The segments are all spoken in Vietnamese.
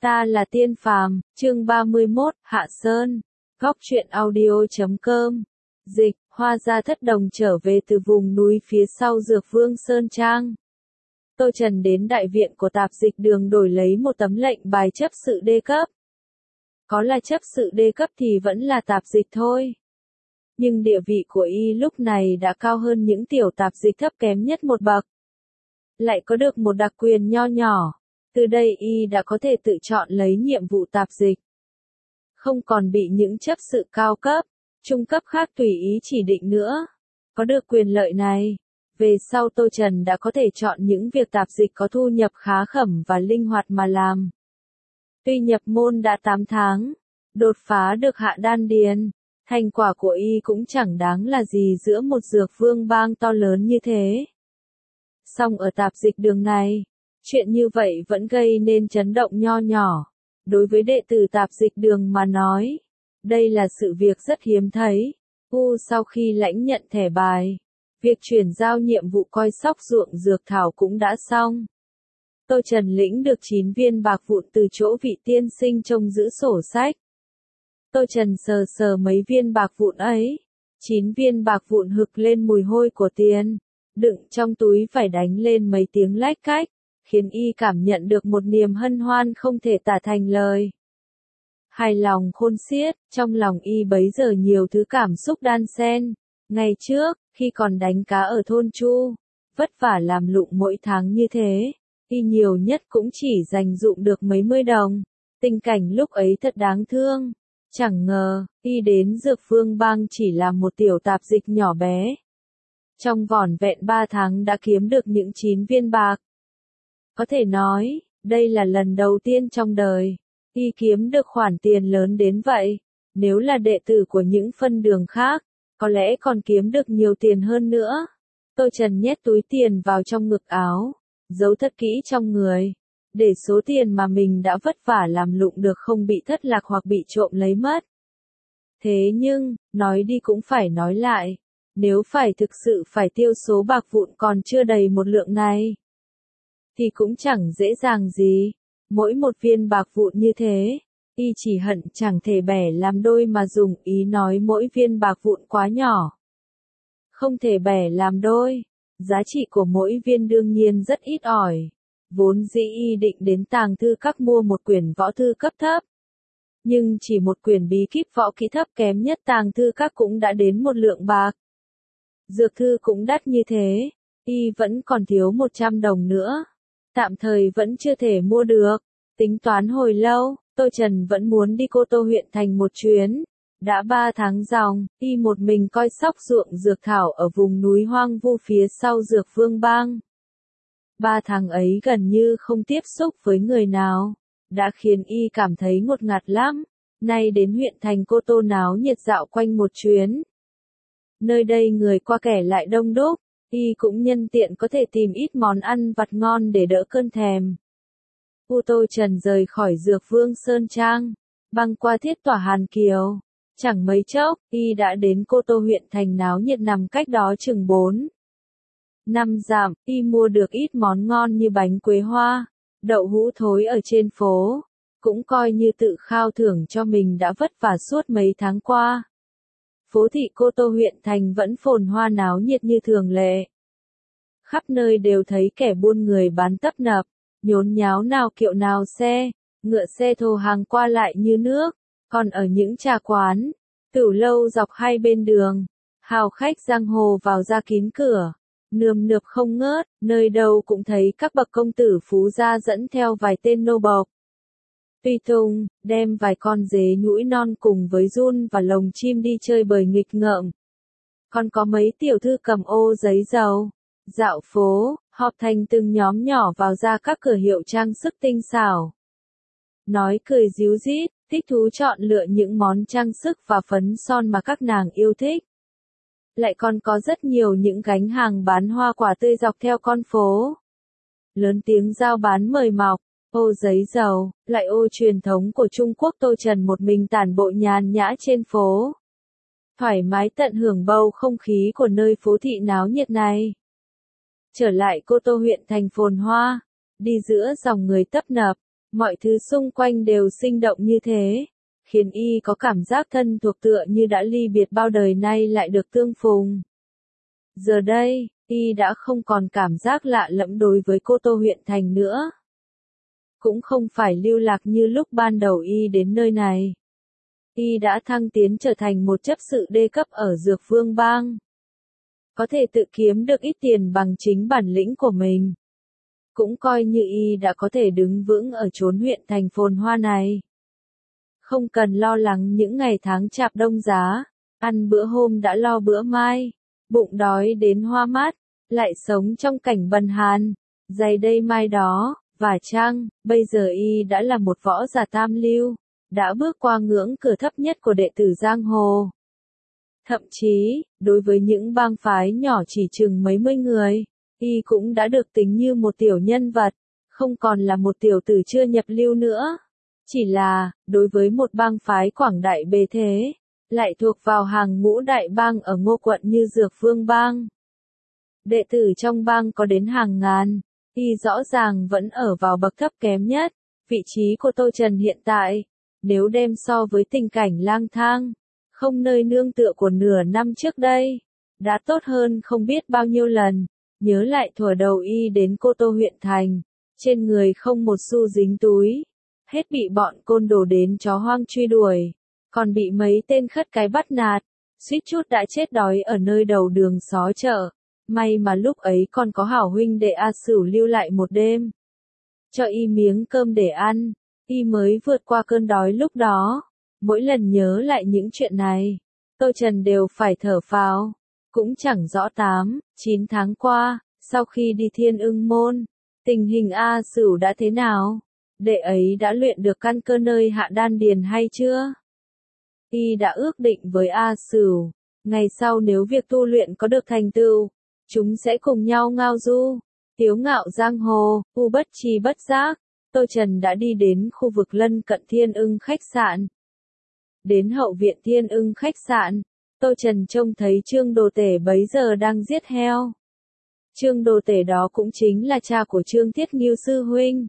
Ta là Tiên Phàm, chương 31, Hạ Sơn. Góc truyện audio.com. Dịch, Hoa Gia thất đồng trở về từ vùng núi phía sau Dược Vương Sơn Trang. Tô Trần đến đại viện của tạp dịch đường đổi lấy một tấm lệnh bài chấp sự đê cấp. Có là chấp sự đê cấp thì vẫn là tạp dịch thôi. Nhưng địa vị của y lúc này đã cao hơn những tiểu tạp dịch thấp kém nhất một bậc. Lại có được một đặc quyền nho nhỏ. Từ đây y đã có thể tự chọn lấy nhiệm vụ tạp dịch. Không còn bị những chấp sự cao cấp, trung cấp khác tùy ý chỉ định nữa. Có được quyền lợi này, về sau Tô Trần đã có thể chọn những việc tạp dịch có thu nhập khá khẩm và linh hoạt mà làm. Tuy nhập môn đã 8 tháng, đột phá được hạ đan điền, thành quả của y cũng chẳng đáng là gì giữa một dược vương bang to lớn như thế. Song ở tạp dịch đường này, chuyện như vậy vẫn gây nên chấn động nho nhỏ. Đối với đệ tử tạp dịch đường mà nói, đây là sự việc rất hiếm thấy. Sau khi lãnh nhận thẻ bài, việc chuyển giao nhiệm vụ coi sóc ruộng dược thảo cũng đã xong. Tô Trần lĩnh được 9 viên bạc vụn từ chỗ vị tiên sinh trông giữ sổ sách. Tô Trần sờ sờ mấy viên bạc vụn ấy, 9 viên bạc vụn hực lên mùi hôi của tiền, đựng trong túi phải đánh lên mấy tiếng lách cách, khiến y cảm nhận được một niềm hân hoan không thể tả thành lời. Hài lòng khôn xiết, trong lòng y bấy giờ nhiều thứ cảm xúc đan xen. Ngày trước, khi còn đánh cá ở thôn Chu, vất vả làm lụng mỗi tháng như thế, y nhiều nhất cũng chỉ dành dụm được mấy mươi đồng. Tình cảnh lúc ấy thật đáng thương. Chẳng ngờ, y đến Dược Vương Bang chỉ là một tiểu tạp dịch nhỏ bé. Trong vỏn vẹn 3 tháng đã kiếm được những 9 viên bạc. Có thể nói, đây là lần đầu tiên trong đời, y kiếm được khoản tiền lớn đến vậy. Nếu là đệ tử của những phân đường khác, có lẽ còn kiếm được nhiều tiền hơn nữa. Tô Trần nhét túi tiền vào trong ngực áo, giấu thật kỹ trong người, để số tiền mà mình đã vất vả làm lụng được không bị thất lạc hoặc bị trộm lấy mất. Thế nhưng, nói đi cũng phải nói lại, nếu phải thực sự phải tiêu số bạc vụn còn chưa đầy một lượng này, thì cũng chẳng dễ dàng gì. Mỗi một viên bạc vụn như thế, y chỉ hận chẳng thể bẻ làm đôi mà dùng, ý nói mỗi viên bạc vụn quá nhỏ, không thể bẻ làm đôi. Giá trị của mỗi viên đương nhiên rất ít ỏi. Vốn dĩ y định đến tàng thư các mua một quyển võ thư cấp thấp. Nhưng chỉ một quyển bí kíp võ kỹ thấp kém nhất tàng thư các cũng đã đến một lượng bạc. Dược thư cũng đắt như thế, y vẫn còn thiếu 100 đồng nữa. Tạm thời vẫn chưa thể mua được. Tính toán hồi lâu, Tô Trần vẫn muốn đi Cô Tô huyện thành một chuyến. Đã 3 tháng ròng, y một mình coi sóc ruộng dược thảo ở vùng núi hoang vu phía sau Dược Vương Bang. 3 tháng ấy gần như không tiếp xúc với người nào, đã khiến y cảm thấy ngột ngạt lắm. Nay đến huyện thành Cô Tô náo nhiệt dạo quanh một chuyến. Nơi đây người qua kẻ lại đông đúc, y cũng nhân tiện có thể tìm ít món ăn vặt ngon để đỡ cơn thèm. Tô Trần rời khỏi Dược Vương Sơn Trang, băng qua Thiết Tỏa Hàn Kiều. Chẳng mấy chốc, y đã đến Cô Tô huyện thành náo nhiệt nằm cách đó chừng 4-5 dặm. Y mua được ít món ngon như bánh quế hoa, đậu hũ thối ở trên phố, cũng coi như tự khao thưởng cho mình đã vất vả suốt mấy tháng qua. Phố thị Cô Tô huyện thành vẫn phồn hoa náo nhiệt như thường lệ. Khắp nơi đều thấy kẻ buôn người bán tấp nập, nhốn nháo nào kiệu nào xe, ngựa xe thồ hàng qua lại như nước. Còn ở những trà quán, tửu lâu dọc hai bên đường, hào khách giang hồ vào ra kín cửa, nườm nượp không ngớt, nơi đâu cũng thấy các bậc công tử phú gia dẫn theo vài tên nô bộc. Tùy tùng, đem vài con dế nhũi non cùng với giun và lồng chim đi chơi bời nghịch ngợm. Còn có mấy tiểu thư cầm ô giấy dầu, dạo phố, họp thành từng nhóm nhỏ vào ra các cửa hiệu trang sức tinh xảo. Nói cười ríu rít, thích thú chọn lựa những món trang sức và phấn son mà các nàng yêu thích. Lại còn có rất nhiều những gánh hàng bán hoa quả tươi dọc theo con phố. Lớn tiếng giao bán mời mọc, ô giấy dầu, lại ô truyền thống của Trung Quốc. Tô Trần một mình tản bộ nhàn nhã trên phố, thoải mái tận hưởng bầu không khí của nơi phố thị náo nhiệt này. Trở lại Cô Tô huyện thành phồn hoa, đi giữa dòng người tấp nập, Mọi thứ xung quanh đều sinh động như thế, khiến y có cảm giác thân thuộc tựa như đã ly biệt bao đời nay lại được tương phùng. Giờ đây, y đã không còn cảm giác lạ lẫm đối với Cô Tô huyện thành nữa. Cũng không phải lưu lạc như lúc ban đầu y đến nơi này. Y đã thăng tiến trở thành một chấp sự đê cấp ở Dược Vương Bang. Có thể tự kiếm được ít tiền bằng chính bản lĩnh của mình. Cũng coi như y đã có thể đứng vững ở chốn huyện thành phồn hoa này. Không cần lo lắng những ngày tháng chạp đông giá, ăn bữa hôm đã lo bữa mai, bụng đói đến hoa mát, lại sống trong cảnh bần hàn, giày đây mai đó, và chăng, bây giờ y đã là một võ giả tam lưu, đã bước qua ngưỡng cửa thấp nhất của đệ tử giang hồ. Thậm chí, đối với những bang phái nhỏ chỉ chừng mấy mươi người, y cũng đã được tính như một tiểu nhân vật, không còn là một tiểu tử chưa nhập lưu nữa. Chỉ là, đối với một bang phái quảng đại bề thế, lại thuộc vào hàng ngũ đại bang ở Ngô quận như Dược Vương Bang. Đệ tử trong bang có đến hàng ngàn, y rõ ràng vẫn ở vào bậc thấp kém nhất. Vị trí của Tô Trần hiện tại, nếu đem so với tình cảnh lang thang, không nơi nương tựa của nửa năm trước đây, đã tốt hơn không biết bao nhiêu lần. Nhớ lại thuở đầu y đến Cô Tô huyện thành, trên người không một xu dính túi, hết bị bọn côn đồ đến chó hoang truy đuổi, còn bị mấy tên khất cái bắt nạt, suýt chút đã chết đói ở nơi đầu đường xó chợ. May mà lúc ấy còn có hảo huynh đệ A Sửu lưu lại một đêm, cho y miếng cơm để ăn, y mới vượt qua cơn đói lúc đó. Mỗi lần nhớ lại những chuyện này, Tô Trần đều phải thở phào. Cũng chẳng rõ 8-9 tháng qua, sau khi đi Thiên Ưng Môn, tình hình A Sửu đã thế nào? Đệ ấy đã luyện được căn cơ nơi hạ đan điền hay chưa? Y đã ước định với A Sửu, ngày sau nếu việc tu luyện có được thành tựu, chúng sẽ cùng nhau ngao du, tiếu ngạo giang hồ. Bất tri bất giác, Tô Trần đã đi đến khu vực lân cận Thiên Ưng khách sạn. Đến hậu viện Thiên Ưng khách sạn, Tô Trần trông thấy Trương Đồ Tể bấy giờ đang giết heo. Trương Đồ Tể đó cũng chính là cha của Trương Thiết Ngưu sư huynh.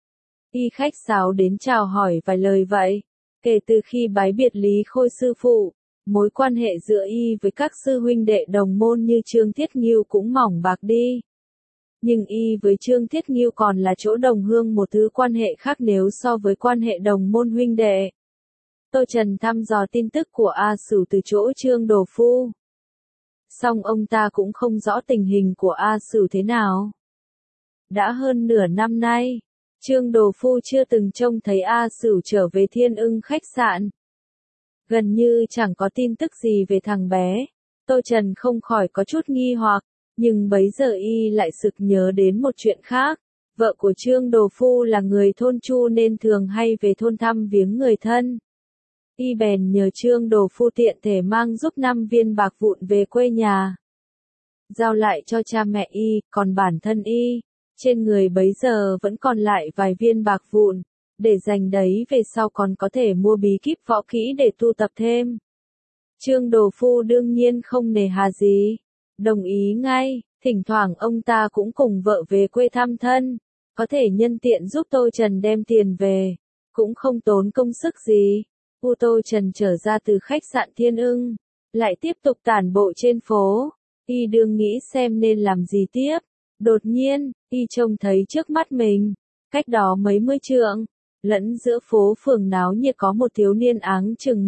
Y khách sáo đến chào hỏi vài lời vậy. Kể từ khi bái biệt Lý Khôi sư phụ, mối quan hệ giữa y với các sư huynh đệ đồng môn như Trương Thiết Ngưu cũng mỏng bạc đi. Nhưng y với Trương Thiết Ngưu còn là chỗ đồng hương một thứ quan hệ khác nếu so với quan hệ đồng môn huynh đệ. Tô Trần thăm dò tin tức của A Sửu từ chỗ Trương Đồ Phu. Song ông ta cũng không rõ tình hình của A Sửu thế nào. Đã hơn nửa năm nay, Trương Đồ Phu chưa từng trông thấy A Sửu trở về Thiên Ưng khách sạn. Gần như chẳng có tin tức gì về thằng bé. Tô Trần không khỏi có chút nghi hoặc, nhưng bấy giờ y lại sực nhớ đến một chuyện khác. Vợ của Trương Đồ Phu là người thôn Chu nên thường hay về thôn thăm viếng người thân. Y bèn nhờ Trương Đồ Phu tiện thể mang giúp 5 viên bạc vụn về quê nhà, giao lại cho cha mẹ y, còn bản thân y, trên người bấy giờ vẫn còn lại vài viên bạc vụn, để dành đấy về sau còn có thể mua bí kíp võ kỹ để tu tập thêm. Trương Đồ Phu đương nhiên không nề hà gì, đồng ý ngay. Thỉnh thoảng ông ta cũng cùng vợ về quê thăm thân, có thể nhân tiện giúp Tô Trần đem tiền về, cũng không tốn công sức gì. Tô Trần trở ra từ khách sạn Thiên Ưng, lại tiếp tục tản bộ trên phố. Y đương nghĩ xem nên làm gì tiếp. Đột nhiên, y trông thấy trước mắt mình, cách đó mấy mươi trượng, lẫn giữa phố phường náo nhiệt có một thiếu niên áng chừng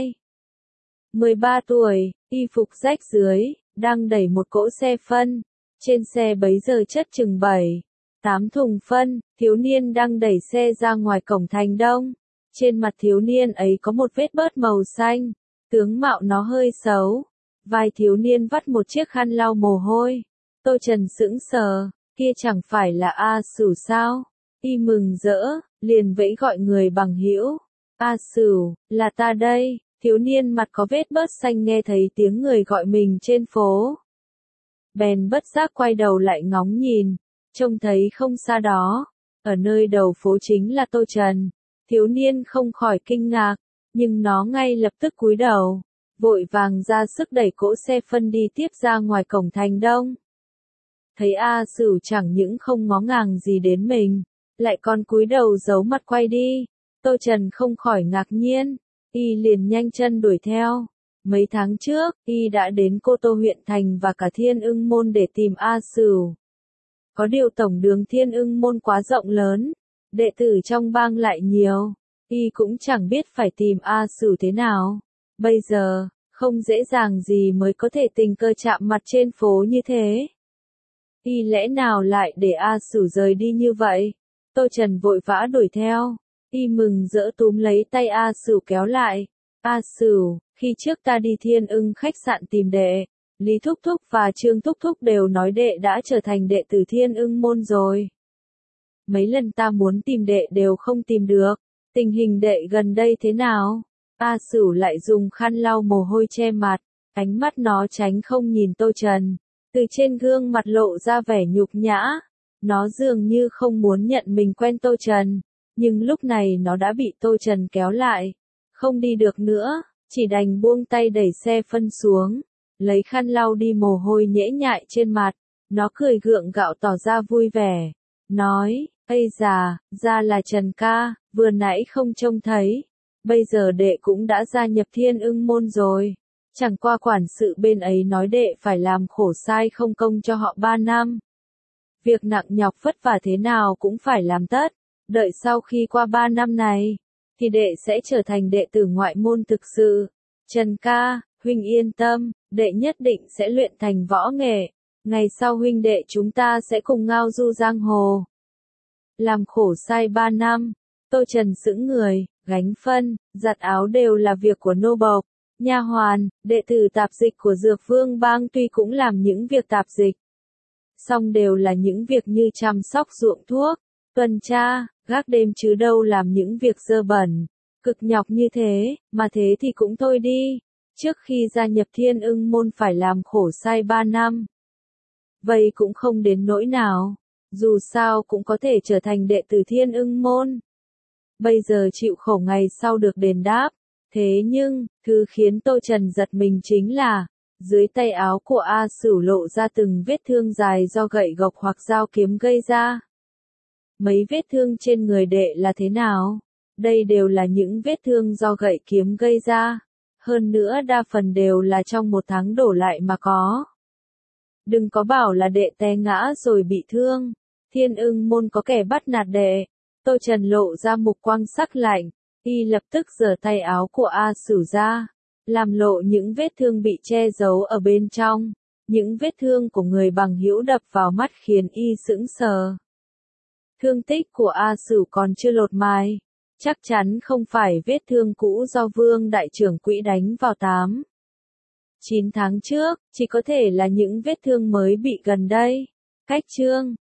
12-13 tuổi, y phục rách dưới, đang đẩy một cỗ xe phân. Trên xe bấy giờ chất chừng 7-8 thùng phân, thiếu niên đang đẩy xe ra ngoài cổng thành đông. Trên mặt thiếu niên ấy có một vết bớt màu xanh, tướng mạo nó hơi xấu. Vai thiếu niên vắt một chiếc khăn lau mồ hôi. Tô Trần sững sờ, kia chẳng phải là A Sửu sao? Y mừng rỡ, liền vẫy gọi người bằng hữu. A Sửu, là ta đây. Thiếu niên mặt có vết bớt xanh nghe thấy tiếng người gọi mình trên phố, bèn bất giác quay đầu lại ngóng nhìn, trông thấy không xa đó, ở nơi đầu phố chính là Tô Trần. Thiếu niên không khỏi kinh ngạc, nhưng nó ngay lập tức cúi đầu, vội vàng ra sức đẩy cỗ xe phân đi tiếp ra ngoài cổng thành đông. Thấy A Sửu chẳng những không ngó ngàng gì đến mình, Lại còn cúi đầu giấu mặt quay đi. Tô Trần không khỏi ngạc nhiên, y liền nhanh chân đuổi theo. Mấy tháng trước, y đã đến Cô Tô huyện thành và cả Thiên Ưng môn để tìm A Sửu. Có điều tổng đường Thiên Ưng môn quá rộng lớn, đệ tử trong bang lại nhiều, y cũng chẳng biết phải tìm A Sửu thế nào. Bây giờ, không dễ dàng gì mới có thể tình cờ chạm mặt trên phố như thế. Y lẽ nào lại để A Sửu rời đi như vậy? Tô Trần vội vã đuổi theo. Y mừng rỡ túm lấy tay A Sửu kéo lại. A Sửu, khi trước ta đi Thiên Ưng khách sạn tìm đệ, Lý Thúc Thúc và Trương Thúc Thúc đều nói đệ đã trở thành đệ tử Thiên Ưng môn rồi. Mấy lần ta muốn tìm đệ đều không tìm được. Tình hình đệ gần đây thế nào? A Sửu lại dùng khăn lau mồ hôi che mặt, ánh mắt nó tránh không nhìn Tô Trần. Từ trên gương mặt lộ ra vẻ nhục nhã. Nó dường như không muốn nhận mình quen Tô Trần, nhưng lúc này nó đã bị Tô Trần kéo lại. Không đi được nữa, chỉ đành buông tay đẩy xe phân xuống, lấy khăn lau đi mồ hôi nhễ nhại trên mặt. Nó cười gượng gạo tỏ ra vui vẻ, nói, ây già, ra là Trần ca, vừa nãy không trông thấy. Bây giờ đệ cũng đã gia nhập Thiên Ưng môn rồi. Chẳng qua quản sự bên ấy nói đệ phải làm khổ sai không công cho họ 3 năm. Việc nặng nhọc vất vả thế nào cũng phải làm tất. Đợi sau khi qua 3 năm này, thì đệ sẽ trở thành đệ tử ngoại môn thực sự. Trần ca, huynh yên tâm, đệ nhất định sẽ luyện thành võ nghệ. Ngày sau huynh đệ chúng ta sẽ cùng ngao du giang hồ. Làm khổ sai 3 năm, Tô Trần sững người, gánh phân, giặt áo đều là việc của nô bộc. Nha hoàn, đệ tử tạp dịch của Dược Vương bang tuy cũng làm những việc tạp dịch, song đều là những việc như chăm sóc ruộng thuốc, tuần tra, gác đêm chứ đâu làm những việc dơ bẩn, cực nhọc như thế, mà thế thì cũng thôi đi. Trước khi gia nhập Thiên Ưng môn phải làm khổ sai 3 năm. Vậy cũng không đến nỗi nào, dù sao cũng có thể trở thành đệ tử Thiên Ưng môn. Bây giờ chịu khổ ngày sau được đền đáp. Thế nhưng, thứ khiến Tô Trần giật mình chính là, dưới tay áo của A Sửu lộ ra từng vết thương dài do gậy gộc hoặc dao kiếm gây ra. Mấy vết thương trên người đệ là thế nào? Đây đều là những vết thương do gậy kiếm gây ra. Hơn nữa đa phần đều là trong 1 tháng đổ lại mà có. Đừng có bảo là đệ té ngã rồi bị thương. Thiên Ưng môn có kẻ bắt nạt đệ. Tô Trần lộ ra mục quang sắc lạnh. Y lập tức giở tay áo của A Sửu ra, làm lộ những vết thương bị che giấu ở bên trong. Những vết thương của người bằng hữu đập vào mắt khiến y sững sờ. Thương tích của A Sửu còn chưa lột mài, chắc chắn không phải vết thương cũ do Vương đại trưởng quỹ đánh vào 8-9 tháng trước, chỉ có thể là những vết thương mới bị gần đây. Cách chương